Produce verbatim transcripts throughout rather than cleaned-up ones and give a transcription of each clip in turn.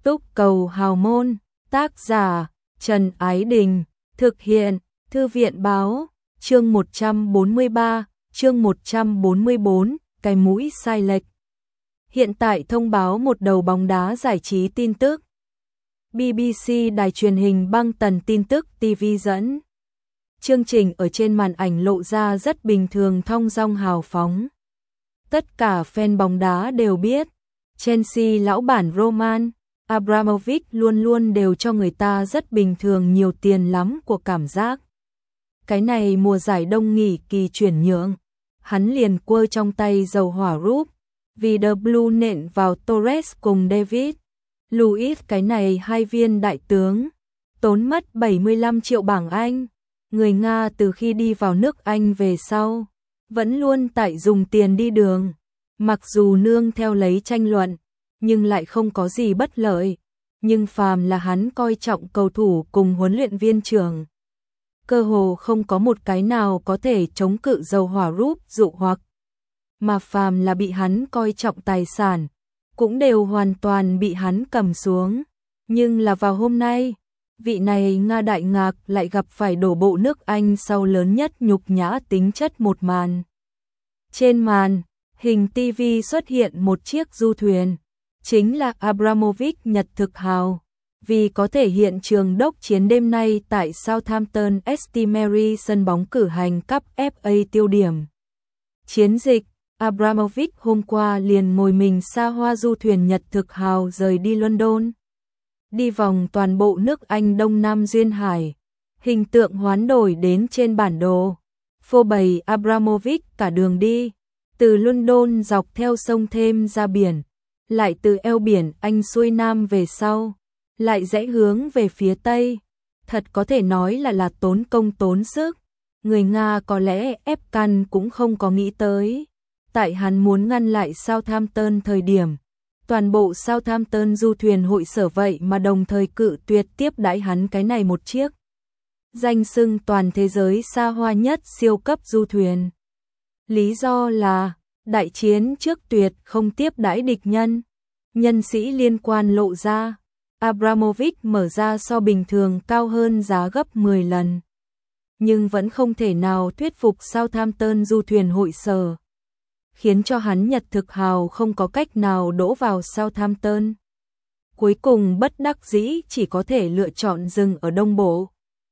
Túc Cầu Hào Môn, tác giả Trần Ái Đình, thực hiện Thư viện Báo, chương một trăm bốn mươi ba, chương một trăm bốn mươi bốn, cái mũi sai lệch. Hiện tại thông báo một đầu bóng đá giải trí tin tức. bê bê xê đài truyền hình băng tần tin tức ti vi dẫn. Chương trình ở trên màn ảnh lộ ra rất bình thường thong dong hào phóng. Tất cả fan bóng đá đều biết, Chelsea lão bản Roman Abramovich luôn luôn đều cho người ta rất bình thường nhiều tiền lắm của cảm giác. Cái này mùa giải đông nghỉ kỳ chuyển nhượng, hắn liền quơ trong tay dầu hỏa rúp, vì The Blue nện vào Torres cùng David Luiz, cái này hai viên đại tướng, tốn mất bảy mươi lăm triệu bảng Anh. Người Nga từ khi đi vào nước Anh về sau, vẫn luôn tại dùng tiền đi đường, mặc dù nương theo lấy tranh luận, nhưng lại không có gì bất lợi. Nhưng phàm là hắn coi trọng cầu thủ cùng huấn luyện viên trưởng, cơ hồ không có một cái nào có thể chống cự dầu hỏa rúp dụ hoặc. Mà phàm là bị hắn coi trọng tài sản, cũng đều hoàn toàn bị hắn cầm xuống. Nhưng là vào hôm nay, vị này Nga đại ngạc lại gặp phải đổ bộ nước Anh sau lớn nhất nhục nhã tính chất một màn. Trên màn hình ti vi xuất hiện một chiếc du thuyền, chính là Abramovich nhật thực hào, vì có thể hiện trường đốc chiến đêm nay tại Southampton St Mary sân bóng cử hành cúp ép a tiêu điểm chiến dịch. Abramovich hôm qua liền ngồi mình xa hoa du thuyền nhật thực hào rời đi London, đi vòng toàn bộ nước Anh Đông Nam Duyên Hải, hình tượng hoán đổi đến trên bản đồ, phô bày Abramovich cả đường đi, từ London dọc theo sông Thêm ra biển, lại từ eo biển Anh xuôi nam về sau, lại rẽ hướng về phía Tây. Thật có thể nói là là tốn công tốn sức. Người Nga có lẽ ép căn cũng không có nghĩ tới. Tại hắn muốn ngăn lại Southampton thời điểm, toàn bộ Southampton du thuyền hội sở vậy mà đồng thời cự tuyệt tiếp đãi hắn cái này một chiếc danh xưng toàn thế giới xa hoa nhất siêu cấp du thuyền. Lý do là đại chiến trước tuyệt không tiếp đãi địch nhân. Nhân sĩ liên quan lộ ra, Abramovich mở ra so bình thường cao hơn giá gấp mười lần. Nhưng vẫn không thể nào thuyết phục Southampton du thuyền hội sở, khiến cho hắn nhật thực hào không có cách nào đỗ vào Southampton. Cuối cùng bất đắc dĩ chỉ có thể lựa chọn dừng ở Đông Bộ.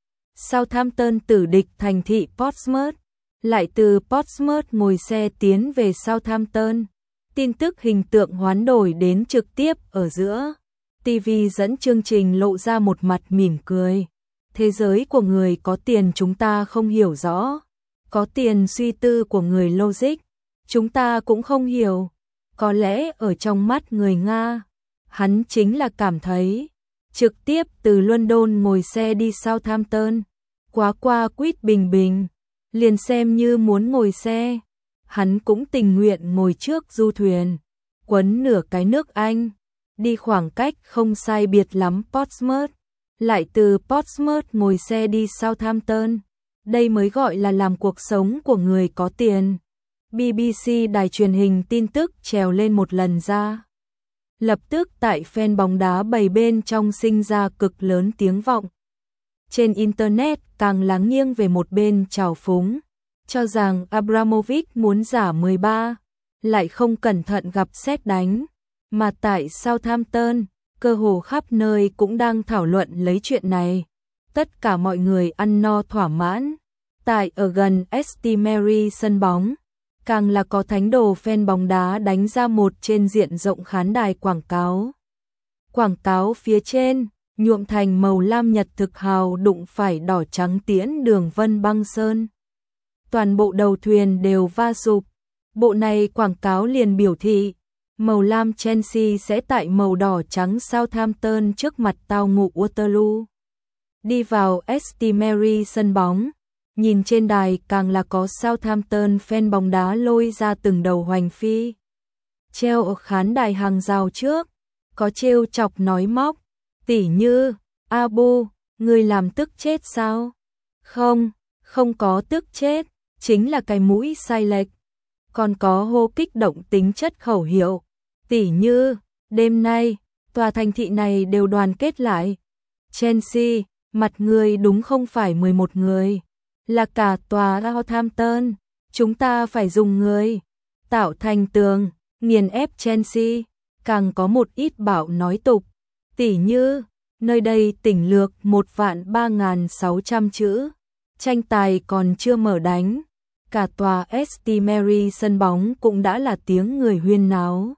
Southampton tử địch thành thị Portsmouth, lại từ Portsmouth ngồi xe tiến về Southampton. Tin tức hình tượng hoán đổi đến trực tiếp ở giữa. ti vi dẫn chương trình lộ ra một mặt mỉm cười. Thế giới của người có tiền chúng ta không hiểu rõ. Có tiền suy tư của người logic, chúng ta cũng không hiểu. Có lẽ ở trong mắt người Nga, hắn chính là cảm thấy trực tiếp từ London ngồi xe đi Southampton, quá qua quýt bình bình, liền xem như muốn ngồi xe. Hắn cũng tình nguyện ngồi trước du thuyền, quấn nửa cái nước Anh, đi khoảng cách không sai biệt lắm Portsmouth, lại từ Portsmouth ngồi xe đi Southampton. Đây mới gọi là làm cuộc sống của người có tiền. bê bê xê đài truyền hình tin tức trèo lên một lần ra. Lập tức tại fan bóng đá bầy bên trong sinh ra cực lớn tiếng vọng. Trên Internet càng lắng nghiêng về một bên trào phúng, cho rằng Abramovich muốn giả mười ba, lại không cẩn thận gặp sét đánh. Mà tại Southampton, cơ hồ khắp nơi cũng đang thảo luận lấy chuyện này. Tất cả mọi người ăn no thỏa mãn. Tại ở gần St Mary sân bóng, càng là có thánh đồ fan bóng đá đánh ra một trên diện rộng khán đài quảng cáo. Quảng cáo phía trên, nhuộm thành màu lam nhật thực hào đụng phải đỏ trắng tiễn đường vân băng sơn. Toàn bộ đầu thuyền đều va sụp. Bộ này quảng cáo liền biểu thị, màu lam Chelsea sẽ tại màu đỏ trắng Southampton trước mặt tao ngộ Waterloo. Đi vào St Mary sân bóng, nhìn trên đài càng là có Southampton fan bóng đá lôi ra từng đầu hoành phi. Treo ở khán đài hàng rào trước, có trêu chọc nói móc, tỉ như, Abu, người làm tức chết sao? Không, không có tức chết, chính là cái mũi sai lệch. Còn có hô kích động tính chất khẩu hiệu, tỉ như, đêm nay, tòa thành thị này đều đoàn kết lại. Chelsea, mặt người đúng không phải mười một người, là cả tòa Southampton, chúng ta phải dùng người tạo thành tường, nghiền ép Chelsea. Càng có một ít bảo nói tục, tỉ như, nơi đây tỉnh lược một vạn ba ngàn sáu trăm chữ, tranh tài còn chưa mở đánh, cả tòa St Mary sân bóng cũng đã là tiếng người huyên náo.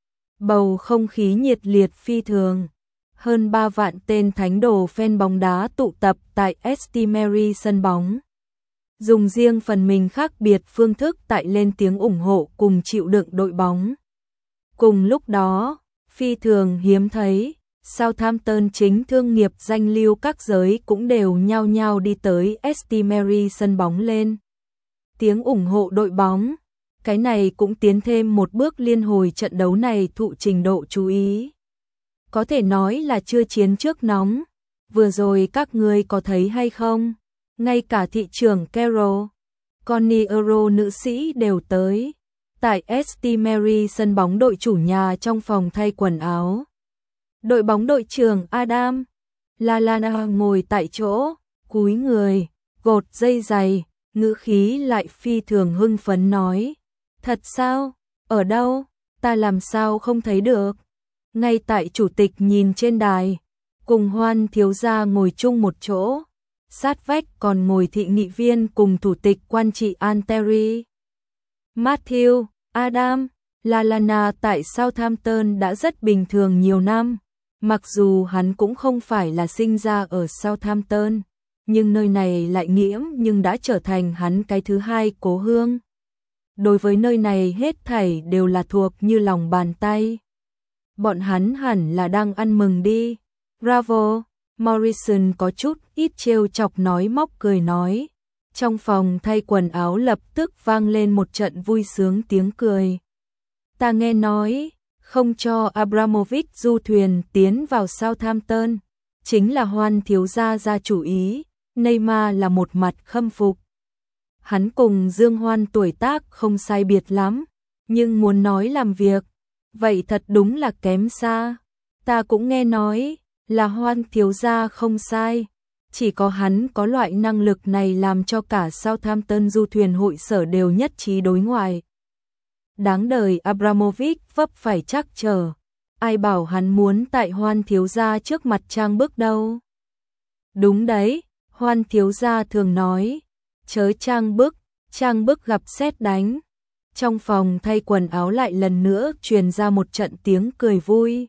Bầu không khí nhiệt liệt phi thường, hơn ba vạn tên thánh đồ fan bóng đá tụ tập tại St Mary sân bóng. Dùng riêng phần mình khác biệt phương thức tại lên tiếng ủng hộ cùng chịu đựng đội bóng. Cùng lúc đó, phi thường hiếm thấy, Southampton chính thương nghiệp danh lưu các giới cũng đều nhao nhao đi tới St Mary sân bóng lên tiếng ủng hộ đội bóng. Cái này cũng tiến thêm một bước liên hồi trận đấu này thụ trình độ chú ý. Có thể nói là chưa chiến trước nóng. Vừa rồi các người có thấy hay không? Ngay cả thị trưởng Carol, Connie Euro nữ sĩ đều tới. Tại St Mary sân bóng đội chủ nhà trong phòng thay quần áo. Đội bóng đội trưởng Adam Lallana ngồi tại chỗ, cúi người, gột dây giày, ngữ khí lại phi thường hưng phấn nói. Thật sao? Ở đâu? Ta làm sao không thấy được? Ngay tại chủ tịch nhìn trên đài, cùng Hoan thiếu gia ngồi chung một chỗ, sát vách còn ngồi thị nghị viên cùng thủ tịch quan trị Anteri. Matthew, Adam, Lallana tại Southampton đã rất bình thường nhiều năm, mặc dù hắn cũng không phải là sinh ra ở Southampton, nhưng nơi này lại nghiễm nhưng đã trở thành hắn cái thứ hai cố hương. Đối với nơi này hết thảy đều là thuộc như lòng bàn tay. Bọn hắn hẳn là đang ăn mừng đi. Bravo, Morrison có chút ít trêu chọc nói móc cười nói. Trong phòng thay quần áo lập tức vang lên một trận vui sướng tiếng cười. Ta nghe nói, không cho Abramovich du thuyền tiến vào Southampton, chính là Hoan thiếu gia ra chủ ý. Neymar là một mặt khâm phục. Hắn cùng Dương Hoan tuổi tác không sai biệt lắm, nhưng muốn nói làm việc, vậy thật đúng là kém xa. Ta cũng nghe nói là Hoan thiếu gia không sai, chỉ có hắn có loại năng lực này làm cho cả Southampton du thuyền hội sở đều nhất trí đối ngoại. Đáng đời Abramovich vấp phải trắc trở, ai bảo hắn muốn tại Hoan thiếu gia trước mặt trang bức đâu. Đúng đấy, Hoan thiếu gia thường nói, chớ trang bức, trang bức gặp sét đánh. Trong phòng thay quần áo lại lần nữa truyền ra một trận tiếng cười vui.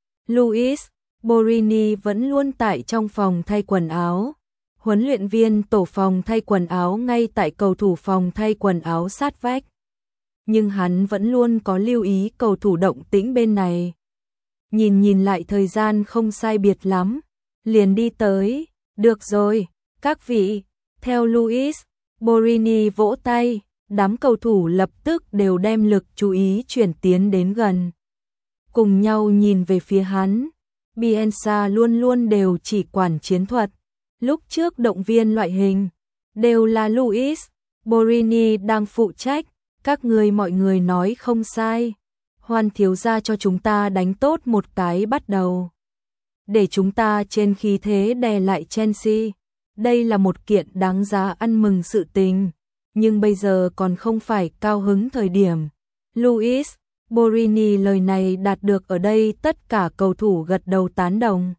Luis Borini vẫn luôn tại trong phòng thay quần áo. Huấn luyện viên tổ phòng thay quần áo ngay tại cầu thủ phòng thay quần áo sát vách. Nhưng hắn vẫn luôn có lưu ý cầu thủ động tĩnh bên này. Nhìn nhìn lại thời gian không sai biệt lắm, liền đi tới. Được rồi, các vị, theo Luis Borini vỗ tay, đám cầu thủ lập tức đều đem lực chú ý chuyển tiến đến gần. Cùng nhau nhìn về phía hắn, Bielsa luôn luôn đều chỉ quản chiến thuật. Lúc trước động viên loại hình, đều là Luis Borini đang phụ trách, các người mọi người nói không sai. Hoan thiếu gia cho chúng ta đánh tốt một cái bắt đầu. Để chúng ta trên khí thế đè lại Chelsea. Đây là một kiện đáng giá ăn mừng sự tình, nhưng bây giờ còn không phải cao hứng thời điểm. Luis Borini lời này đạt được ở đây tất cả cầu thủ gật đầu tán đồng.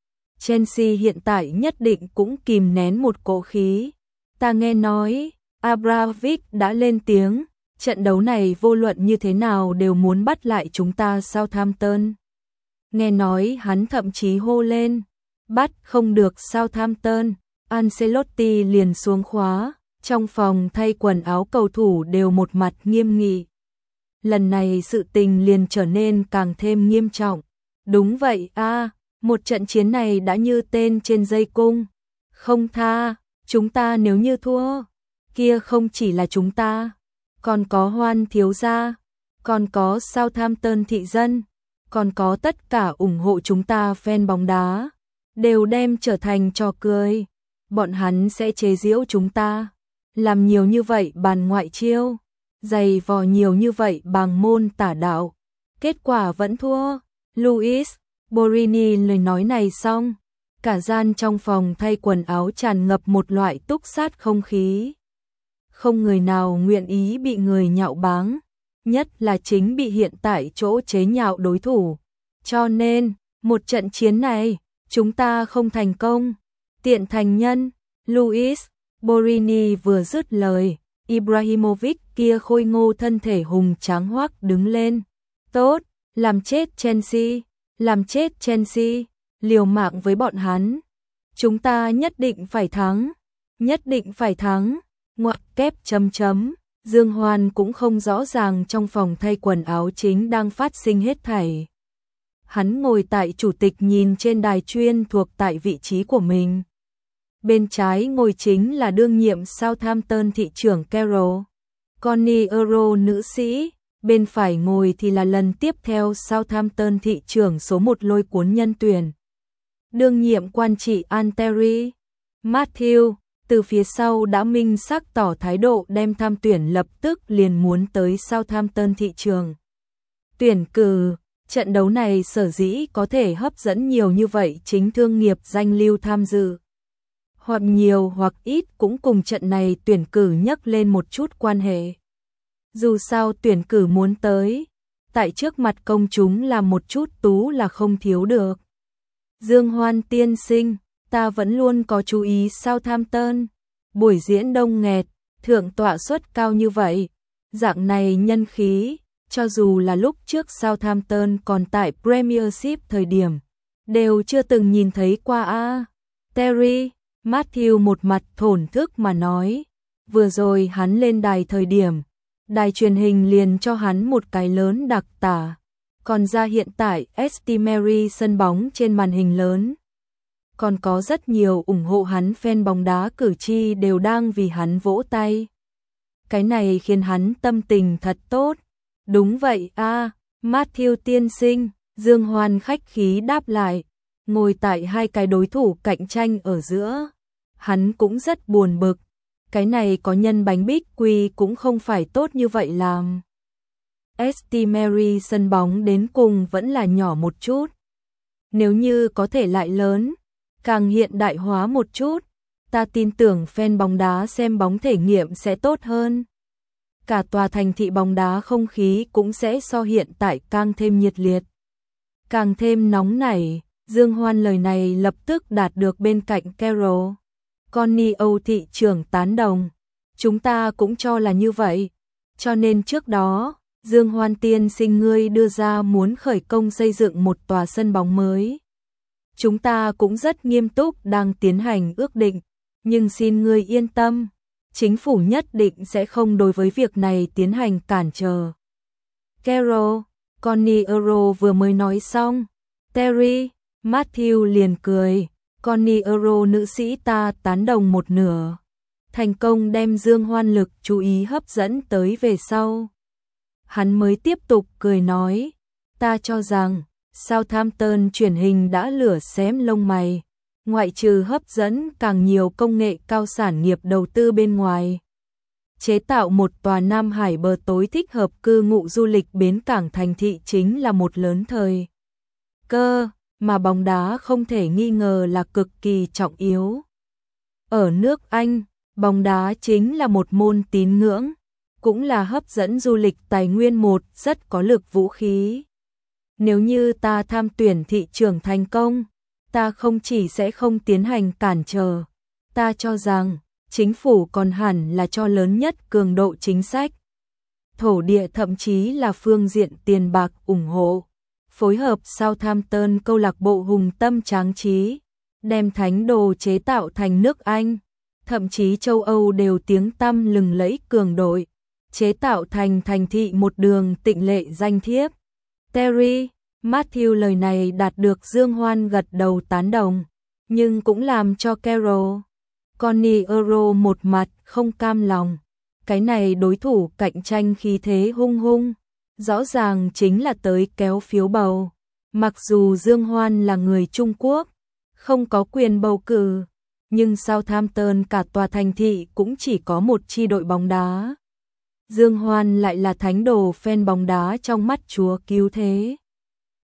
Chelsea hiện tại nhất định cũng kìm nén một cỗ khí. Ta nghe nói, Abramovich đã lên tiếng, trận đấu này vô luận như thế nào đều muốn bắt lại chúng ta Southampton. Nghe nói hắn thậm chí hô lên, bắt không được Southampton. Ancelotti liền xuống khóa, trong phòng thay quần áo cầu thủ đều một mặt nghiêm nghị. Lần này sự tình liền trở nên càng thêm nghiêm trọng. Đúng vậy a, à, một trận chiến này đã như tên trên dây cung. Không tha, chúng ta nếu như thua, kia không chỉ là chúng ta, còn có Hoan thiếu gia, còn có Southampton thị dân, còn có tất cả ủng hộ chúng ta fan bóng đá, đều đem trở thành trò cười. Bọn hắn sẽ chế giễu chúng ta, làm nhiều như vậy bàn ngoại chiêu, giày vò nhiều như vậy bằng môn tả đạo, kết quả vẫn thua. Luis Borini lời nói này xong, cả gian trong phòng thay quần áo tràn ngập một loại túc sát không khí. Không người nào nguyện ý bị người nhạo báng, nhất là chính bị hiện tại chỗ chế nhạo đối thủ. Cho nên, một trận chiến này, chúng ta không thành công. Tiện thành nhân, Luis, Borini vừa dứt lời, Ibrahimovic kia khôi ngô thân thể hùng tráng hoác đứng lên. Tốt, làm chết Chelsea, làm chết Chelsea, liều mạng với bọn hắn. Chúng ta nhất định phải thắng, nhất định phải thắng, ngoặc kép chấm chấm. Dương Hoan cũng không rõ ràng trong phòng thay quần áo chính đang phát sinh hết thảy. Hắn ngồi tại chủ tịch nhìn trên đài chuyên thuộc tại vị trí của mình. Bên trái ngồi chính là đương nhiệm Southampton thị trưởng Carroll, Connie Euro nữ sĩ, bên phải ngồi thì là lần tiếp theo Southampton thị trưởng số một lôi cuốn nhân tuyển. Đương nhiệm quan trị Anteri, Matthew, từ phía sau đã minh xác tỏ thái độ đem tham tuyển lập tức liền muốn tới Southampton thị trường. Tuyển cử, trận đấu này sở dĩ có thể hấp dẫn nhiều như vậy chính thương nghiệp danh lưu tham dự. Hoặc nhiều hoặc ít cũng cùng trận này tuyển cử nhắc lên một chút quan hệ. Dù sao tuyển cử muốn tới, tại trước mặt công chúng làm một chút tú là không thiếu được. Dương Hoan tiên sinh, ta vẫn luôn có chú ý Southampton, buổi diễn đông nghẹt, thượng tọa suất cao như vậy, dạng này nhân khí, cho dù là lúc trước Southampton còn tại Premiership thời điểm, đều chưa từng nhìn thấy qua a. Terry, Matthew một mặt thổn thức mà nói, vừa rồi hắn lên đài thời điểm, đài truyền hình liền cho hắn một cái lớn đặc tả, còn ra hiện tại ét tê Mary sân bóng trên màn hình lớn. Còn có rất nhiều ủng hộ hắn fan bóng đá cử tri đều đang vì hắn vỗ tay. Cái này khiến hắn tâm tình thật tốt. Đúng vậy a, Matthew tiên sinh, Dương Hoan khách khí đáp lại, ngồi tại hai cái đối thủ cạnh tranh ở giữa. Hắn cũng rất buồn bực, cái này có nhân bánh bích quy cũng không phải tốt như vậy làm. ét tê Mary sân bóng đến cùng vẫn là nhỏ một chút. Nếu như có thể lại lớn, càng hiện đại hóa một chút, ta tin tưởng fan bóng đá xem bóng thể nghiệm sẽ tốt hơn. Cả tòa thành thị bóng đá không khí cũng sẽ so hiện tại càng thêm nhiệt liệt, càng thêm nóng nảy. Dương Hoan lời này lập tức đạt được bên cạnh Carroll, Connie Âu thị trưởng tán đồng. Chúng ta cũng cho là như vậy. Cho nên trước đó, Dương Hoan tiên sinh ngươi đưa ra muốn khởi công xây dựng một tòa sân bóng mới. Chúng ta cũng rất nghiêm túc đang tiến hành ước định, nhưng xin ngươi yên tâm, chính phủ nhất định sẽ không đối với việc này tiến hành cản trở. Carroll, Connie Euro vừa mới nói xong, Terry, Matthew liền cười, Connie Euro nữ sĩ ta tán đồng một nửa. Thành công đem Dương Hoan lực chú ý hấp dẫn tới về sau. Hắn mới tiếp tục cười nói, ta cho rằng Southampton truyền hình đã lửa xém lông mày, ngoại trừ hấp dẫn càng nhiều công nghệ cao sản nghiệp đầu tư bên ngoài. Chế tạo một tòa Nam Hải bờ tối thích hợp cư ngụ du lịch bến cảng thành thị chính là một lớn thời cơ, mà bóng đá không thể nghi ngờ là cực kỳ trọng yếu. Ở nước Anh, bóng đá chính là một môn tín ngưỡng, cũng là hấp dẫn du lịch tài nguyên một rất có lực vũ khí. Nếu như ta tham tuyển thị trường thành công, ta không chỉ sẽ không tiến hành cản trở, ta cho rằng chính phủ còn hẳn là cho lớn nhất cường độ chính sách, thổ địa thậm chí là phương diện tiền bạc ủng hộ, phối hợp Southampton câu lạc bộ hùng tâm tráng trí, đem thánh đồ chế tạo thành nước Anh, thậm chí châu Âu đều tiếng tăm lừng lẫy cường đội, chế tạo thành thành thị một đường tịnh lệ danh thiếp. Terry, Matthew lời này đạt được Dương Hoan gật đầu tán đồng, nhưng cũng làm cho Carroll, Connie Euro một mặt không cam lòng. Cái này đối thủ cạnh tranh khí thế hung hung, rõ ràng chính là tới kéo phiếu bầu. Mặc dù Dương Hoan là người Trung Quốc, không có quyền bầu cử, nhưng Southampton cả tòa thành thị cũng chỉ có một chi đội bóng đá. Dương Hoan lại là thánh đồ fan bóng đá trong mắt Chúa cứu thế.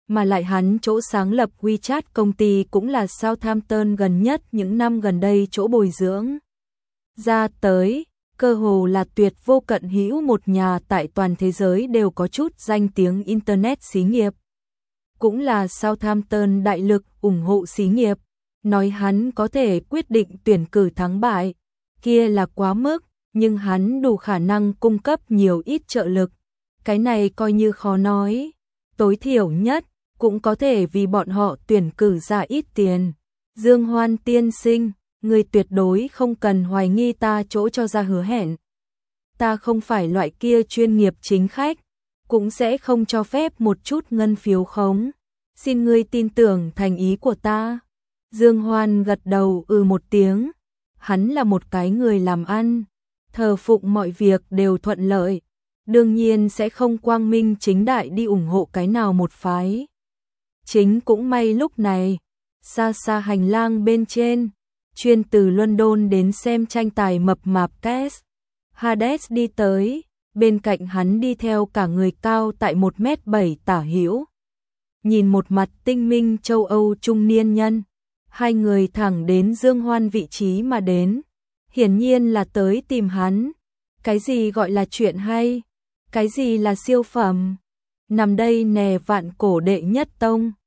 Mà lại hắn chỗ sáng lập WeChat công ty cũng là Southampton gần nhất những năm gần đây chỗ bồi dưỡng ra tới, cơ hồ là tuyệt vô cận hữu một nhà tại toàn thế giới đều có chút danh tiếng Internet xí nghiệp. Cũng là Southampton đại lực ủng hộ xí nghiệp, nói hắn có thể quyết định tuyển cử thắng bại, kia là quá mức, nhưng hắn đủ khả năng cung cấp nhiều ít trợ lực. Cái này coi như khó nói, tối thiểu nhất, cũng có thể vì bọn họ tuyển cử ra ít tiền. Dương Hoan tiên sinh, người tuyệt đối không cần hoài nghi ta chỗ cho ra hứa hẹn. Ta không phải loại kia chuyên nghiệp chính khách, cũng sẽ không cho phép một chút ngân phiếu khống. Xin ngươi tin tưởng thành ý của ta. Dương Hoan gật đầu ừ một tiếng. Hắn là một cái người làm ăn, thờ phụng mọi việc đều thuận lợi, đương nhiên sẽ không quang minh chính đại đi ủng hộ cái nào một phái. Chính cũng may lúc này, xa xa hành lang bên trên, chuyên từ London đến xem tranh tài mập mạp Cass Hades đi tới, bên cạnh hắn đi theo cả người cao tại một mét bảy tả hữu. Nhìn một mặt tinh minh châu Âu trung niên nhân, hai người thẳng đến Dương Hoan vị trí mà đến, hiển nhiên là tới tìm hắn. Cái gì gọi là chuyện hay? Cái gì là siêu phẩm? Nằm đây nè vạn cổ đệ nhất tông.